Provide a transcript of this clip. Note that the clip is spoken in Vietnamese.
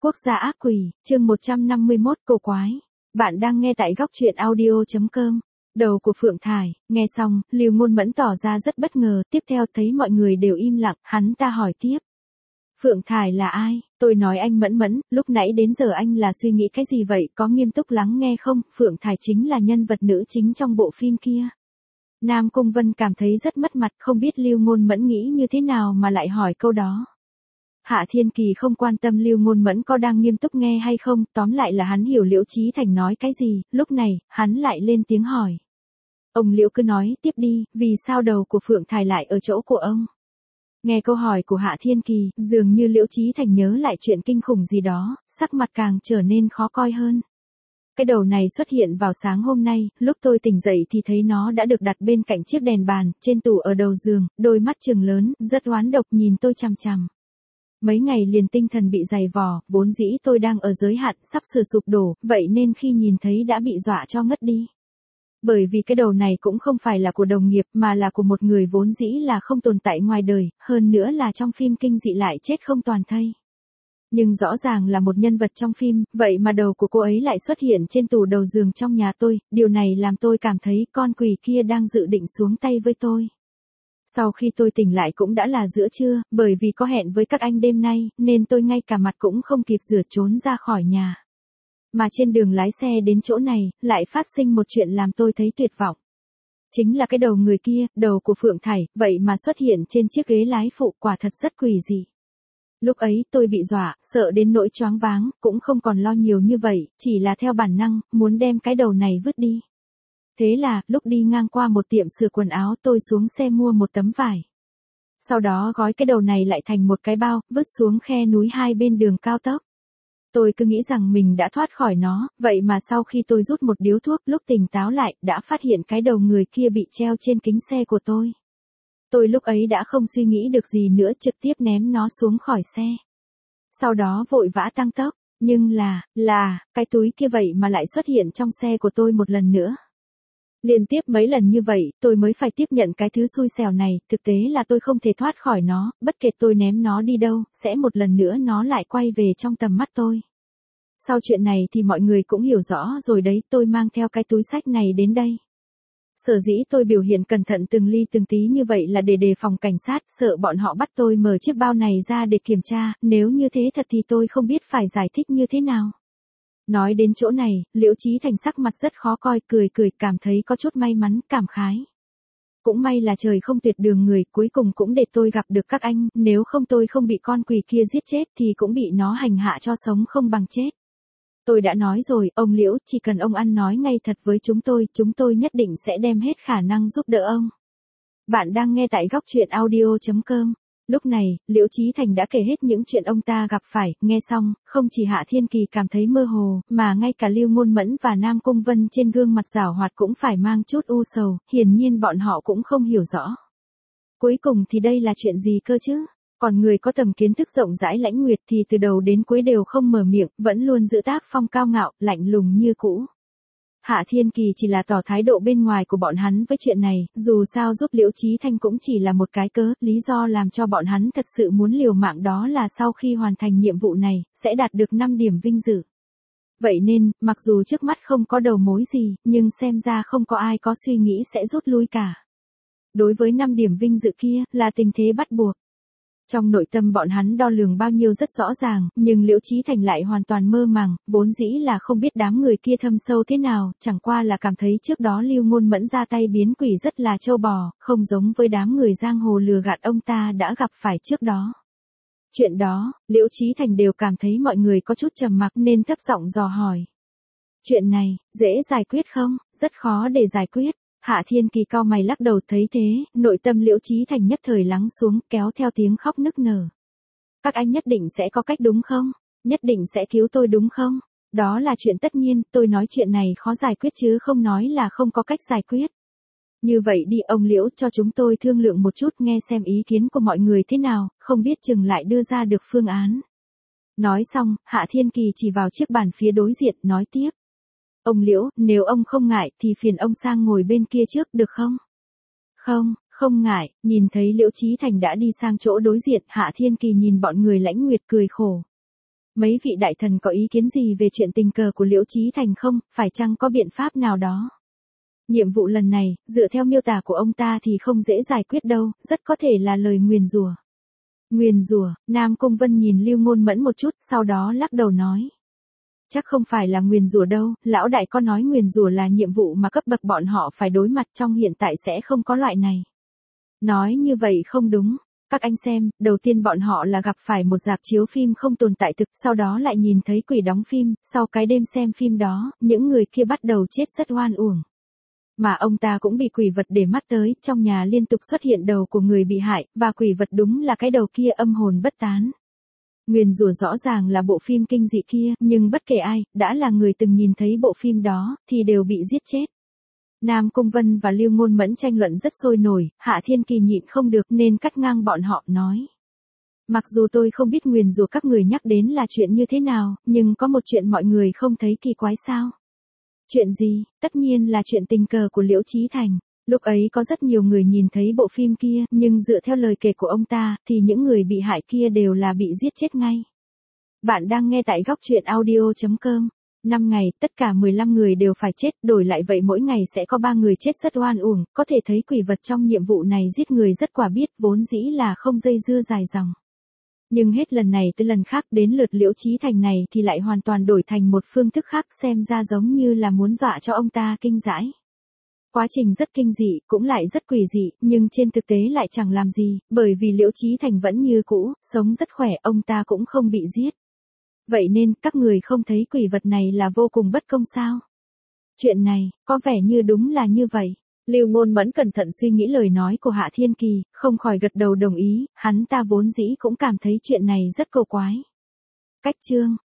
Quốc gia ác quỷ, chương 151 cổ quái. Bạn đang nghe tại góc truyện audio.com. Đầu của Phượng Thải, nghe xong, Lưu Ngôn Mẫn tỏ ra rất bất ngờ, tiếp theo thấy mọi người đều im lặng, hắn ta hỏi tiếp. Phượng Thải là ai? Tôi nói anh Mẫn Mẫn, lúc nãy đến giờ anh là suy nghĩ cái gì vậy, có nghiêm túc lắng nghe không? Phượng Thải chính là nhân vật nữ chính trong bộ phim kia. Nam Cung Vân cảm thấy rất mất mặt, không biết Lưu Ngôn Mẫn nghĩ như thế nào mà lại hỏi câu đó. Hạ Thiên Kỳ không quan tâm Lưu Ngôn Mẫn có đang nghiêm túc nghe hay không, tóm lại là hắn hiểu Liễu Chí Thành nói cái gì, lúc này, hắn lại lên tiếng hỏi. Ông Liễu cứ nói tiếp đi, vì sao đầu của Phượng Thải lại ở chỗ của ông? Nghe câu hỏi của Hạ Thiên Kỳ, dường như Liễu Chí Thành nhớ lại chuyện kinh khủng gì đó, sắc mặt càng trở nên khó coi hơn. Cái đầu này xuất hiện vào sáng hôm nay, lúc tôi tỉnh dậy thì thấy nó đã được đặt bên cạnh chiếc đèn bàn, trên tủ ở đầu giường, đôi mắt trừng lớn, rất oán độc nhìn tôi chằm chằm. Mấy ngày liền tinh thần bị dày vò, vốn dĩ tôi đang ở giới hạn, sắp sửa sụp đổ, vậy nên khi nhìn thấy đã bị dọa cho ngất đi. Bởi vì cái đầu này cũng không phải là của đồng nghiệp mà là của một người vốn dĩ là không tồn tại ngoài đời, hơn nữa là trong phim kinh dị lại chết không toàn thây. Nhưng rõ ràng là một nhân vật trong phim, vậy mà đầu của cô ấy lại xuất hiện trên tủ đầu giường trong nhà tôi, điều này làm tôi cảm thấy con quỷ kia đang dự định xuống tay với tôi. Sau khi tôi tỉnh lại cũng đã là giữa trưa, bởi vì có hẹn với các anh đêm nay, nên tôi ngay cả mặt cũng không kịp rửa trốn ra khỏi nhà. Mà trên đường lái xe đến chỗ này, lại phát sinh một chuyện làm tôi thấy tuyệt vọng. Chính là cái đầu người kia, đầu của Phượng Thải, vậy mà xuất hiện trên chiếc ghế lái phụ, quả thật rất quỷ dị. Lúc ấy tôi bị dọa, sợ đến nỗi choáng váng, cũng không còn lo nhiều như vậy, chỉ là theo bản năng, muốn đem cái đầu này vứt đi. Thế là, lúc đi ngang qua một tiệm sửa quần áo tôi xuống xe mua một tấm vải. Sau đó gói cái đầu này lại thành một cái bao, vứt xuống khe núi hai bên đường cao tốc. Tôi cứ nghĩ rằng mình đã thoát khỏi nó, vậy mà sau khi tôi rút một điếu thuốc lúc tỉnh táo lại, đã phát hiện cái đầu người kia bị treo trên kính xe của tôi. Tôi lúc ấy đã không suy nghĩ được gì nữa, trực tiếp ném nó xuống khỏi xe. Sau đó vội vã tăng tốc, nhưng cái túi kia vậy mà lại xuất hiện trong xe của tôi một lần nữa. Liên tiếp mấy lần như vậy, tôi mới phải tiếp nhận cái thứ xui xẻo này, thực tế là tôi không thể thoát khỏi nó, bất kể tôi ném nó đi đâu, sẽ một lần nữa nó lại quay về trong tầm mắt tôi. Sau chuyện này thì mọi người cũng hiểu rõ rồi đấy, tôi mang theo cái túi xách này đến đây. Sở dĩ tôi biểu hiện cẩn thận từng ly từng tí như vậy là để đề phòng cảnh sát, sợ bọn họ bắt tôi mở chiếc bao này ra để kiểm tra, nếu như thế thật thì tôi không biết phải giải thích như thế nào. Nói đến chỗ này, Liễu Chí Thành sắc mặt rất khó coi, cười cảm thấy có chút may mắn, cảm khái. Cũng may là trời không tuyệt đường người, cuối cùng cũng để tôi gặp được các anh, nếu không tôi không bị con quỷ kia giết chết thì cũng bị nó hành hạ cho sống không bằng chết. Tôi đã nói rồi, ông Liễu, chỉ cần ông ăn nói ngay thật với chúng tôi nhất định sẽ đem hết khả năng giúp đỡ ông. Bạn đang nghe tại góc truyện audio.com. Lúc này, Liễu Chí Thành đã kể hết những chuyện ông ta gặp phải, nghe xong, không chỉ Hạ Thiên Kỳ cảm thấy mơ hồ, mà ngay cả Lưu Ngôn Mẫn và Nam Cung Vân trên gương mặt giảo hoạt cũng phải mang chút u sầu, hiển nhiên bọn họ cũng không hiểu rõ. Cuối cùng thì đây là chuyện gì cơ chứ? Còn người có tầm kiến thức rộng rãi Lãnh Nguyệt thì từ đầu đến cuối đều không mở miệng, vẫn luôn giữ tác phong cao ngạo, lạnh lùng như cũ. Hạ Thiên Kỳ chỉ là tỏ thái độ bên ngoài của bọn hắn với chuyện này, dù sao giúp Liễu Chí Thành cũng chỉ là một cái cớ, lý do làm cho bọn hắn thật sự muốn liều mạng đó là sau khi hoàn thành nhiệm vụ này, sẽ đạt được 5 điểm vinh dự. Vậy nên, mặc dù trước mắt không có đầu mối gì, nhưng xem ra không có ai có suy nghĩ sẽ rút lui cả. Đối với 5 điểm vinh dự kia, là tình thế bắt buộc. Trong nội tâm bọn hắn đo lường bao nhiêu rất rõ ràng, nhưng Liễu Chí Thành lại hoàn toàn mơ màng, vốn dĩ là không biết đám người kia thâm sâu thế nào, chẳng qua là cảm thấy trước đó Lưu Ngôn Mẫn ra tay biến quỷ rất là trâu bò, không giống với đám người giang hồ lừa gạt ông ta đã gặp phải trước đó. Chuyện đó, Liễu Chí Thành đều cảm thấy mọi người có chút trầm mặc nên thấp giọng dò hỏi. Chuyện này, dễ giải quyết không? Rất khó để giải quyết. Hạ Thiên Kỳ cau mày lắc đầu, thấy thế, nội tâm Liễu Chí Thành nhất thời lắng xuống, kéo theo tiếng khóc nức nở. Các anh nhất định sẽ có cách đúng không? Nhất định sẽ cứu tôi đúng không? Đó là chuyện tất nhiên, tôi nói chuyện này khó giải quyết chứ không nói là không có cách giải quyết. Như vậy đi ông Liễu, cho chúng tôi thương lượng một chút, nghe xem ý kiến của mọi người thế nào, không biết chừng lại đưa ra được phương án. Nói xong, Hạ Thiên Kỳ chỉ vào chiếc bàn phía đối diện, nói tiếp. Ông Liễu, nếu ông không ngại thì phiền ông sang ngồi bên kia trước được không? Không ngại, nhìn thấy Liễu Chí Thành đã đi sang chỗ đối diện, Hạ Thiên Kỳ nhìn bọn người Lãnh Nguyệt cười khổ. Mấy vị đại thần có ý kiến gì về chuyện tình cờ của Liễu Chí Thành không, phải chăng có biện pháp nào đó? Nhiệm vụ lần này, dựa theo miêu tả của ông ta thì không dễ giải quyết đâu, rất có thể là lời nguyền rủa. Nguyền rủa, Nam Cung Vân nhìn Lưu Ngôn Mẫn một chút, sau đó lắc đầu nói. Chắc không phải là nguyền rủa đâu, lão đại có nói nguyền rủa là nhiệm vụ mà cấp bậc bọn họ phải đối mặt trong hiện tại sẽ không có loại này. Nói như vậy không đúng. Các anh xem, đầu tiên bọn họ là gặp phải một rạp chiếu phim không tồn tại thực, sau đó lại nhìn thấy quỷ đóng phim, sau cái đêm xem phim đó, những người kia bắt đầu chết rất oan uổng. Mà ông ta cũng bị quỷ vật để mắt tới, trong nhà liên tục xuất hiện đầu của người bị hại, và quỷ vật đúng là cái đầu kia âm hồn bất tán. Nguyền rủa rõ ràng là bộ phim kinh dị kia, nhưng bất kể ai, đã là người từng nhìn thấy bộ phim đó, thì đều bị giết chết. Nam Cung Vân và Lưu Ngôn Mẫn tranh luận rất sôi nổi, Hạ Thiên Kỳ nhịn không được nên cắt ngang bọn họ nói. Mặc dù tôi không biết nguyền rủa các người nhắc đến là chuyện như thế nào, nhưng có một chuyện mọi người không thấy kỳ quái sao? Chuyện gì? Tất nhiên là chuyện tình cờ của Liễu Chí Thành. Lúc ấy có rất nhiều người nhìn thấy bộ phim kia, nhưng dựa theo lời kể của ông ta, thì những người bị hại kia đều là bị giết chết ngay. Bạn đang nghe tại góc truyện audio.com. 5 ngày, tất cả 15 người đều phải chết, đổi lại vậy mỗi ngày sẽ có 3 người chết rất oan uổng, có thể thấy quỷ vật trong nhiệm vụ này giết người rất quả biết, vốn dĩ là không dây dưa dài dòng. Nhưng hết lần này tới lần khác đến lượt Liễu Chí Thành này thì lại hoàn toàn đổi thành một phương thức khác, xem ra giống như là muốn dọa cho ông ta kinh hãi. Quá trình rất kinh dị, cũng lại rất quỷ dị, nhưng trên thực tế lại chẳng làm gì, bởi vì Liễu Chí Thành vẫn như cũ, sống rất khỏe, ông ta cũng không bị giết. Vậy nên, các người không thấy quỷ vật này là vô cùng bất công sao? Chuyện này, có vẻ như đúng là như vậy. Lưu Ngôn Mẫn cẩn thận suy nghĩ lời nói của Hạ Thiên Kỳ, không khỏi gật đầu đồng ý, hắn ta vốn dĩ cũng cảm thấy chuyện này rất cầu quái. Cách chương